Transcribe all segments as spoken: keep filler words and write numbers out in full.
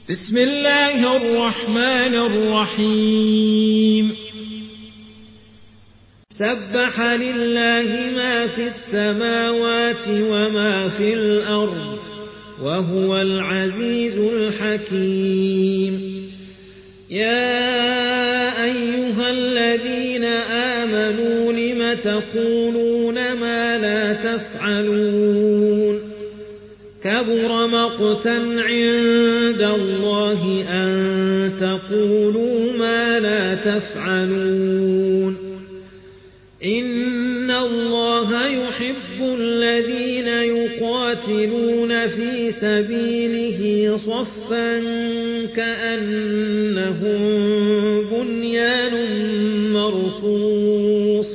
بسم الله الرحمن الرحيم سبح لله ما في السماوات وما في الأرض وهو العزيز الحكيم يا أيها الذين آمنوا لم تقولون ما لا تفعلون كبر مقتا عند الله أن تقولوا ما لا تفعلون إن الله يحب الذين يقاتلون في سبيله صفا كأنهم بنيان مرصوص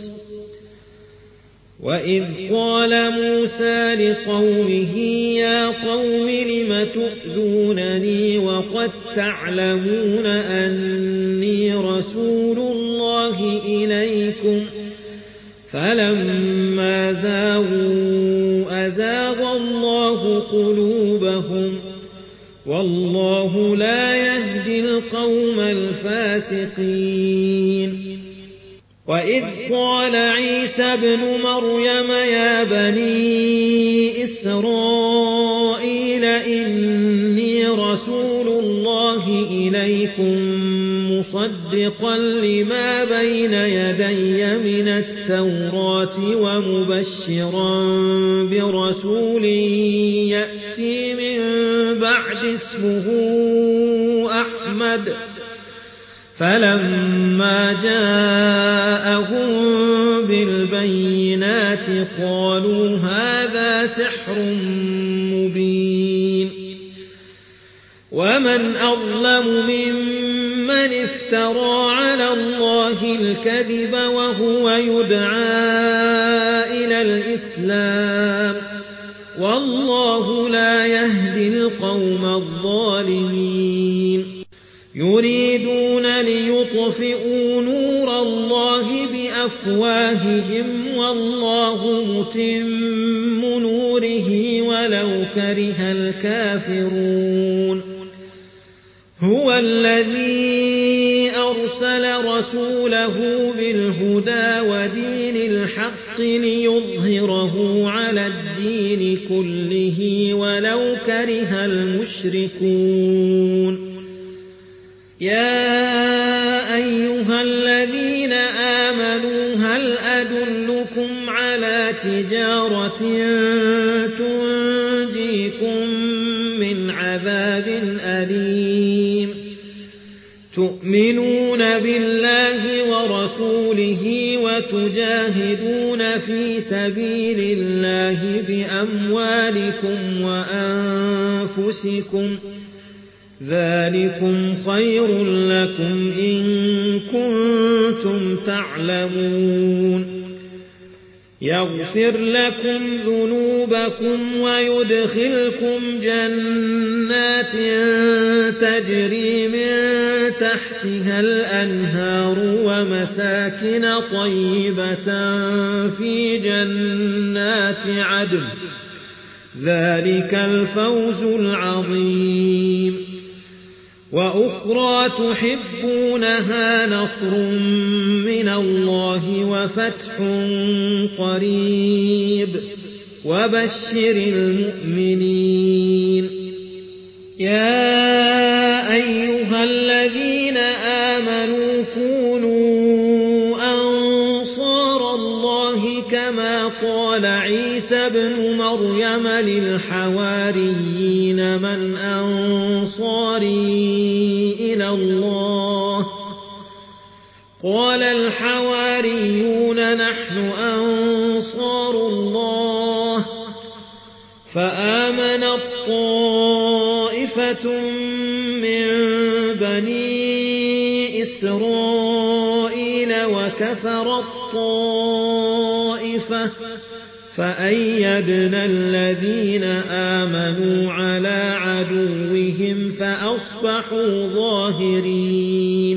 وإذ قال موسى لقومه يا قوم لم تؤذونني وقد تعلمون أني رسول الله إليكم فلما زاغوا أزاغ الله قلوبهم والله لا يهدي القوم الفاسقين وإذ قال عيسى ابن مريم يا بني إسرائيل إني رسول الله إليكم مصدقا لما بين يدي من التوراة ومبشرا برسول يأتي من بعد اسمه أحمد فلما جاءهم بالبينات قالوا هذا سحر مبين ومن أظلم ممن افترى على الله الكذب وهو يدعى إلى الإسلام والله لا يهدي القوم الظالمين يريدون ليطفئوا نور الله بأفواههم والله متم نوره ولو كره الكافرون هو الذي أرسل رسوله بالهدى ودين الحق ليظهره على الدين كله ولو كره المشركون يا أيها الذين آمنوا هل أدلكم على تجارة تنجيكم من عذاب أليم تؤمنون بالله ورسوله وتجاهدون في سبيل الله بأموالكم وأنفسكم ذلكم خير لكم إن كنتم تعلمون يغفر لكم ذنوبكم ويدخلكم جنات تجري من تحتها الأنهار ومساكن طيبة في جنات عدن ذلك الفوز العظيم وأخرى تحبونها نصر من الله وفتح قريب وبشر المؤمنين يا أيها الذين آمنوا كونوا أنصار الله كما قال عيسى ابن مريم للحواريين من أنصاري إلى الله قال الحواريون نحن أنصار الله فآمن الطائفة من بني إسرائيل وكفر الطائفة فأيدنا الذين آمنوا على عدوهم فأصبحوا ظاهرين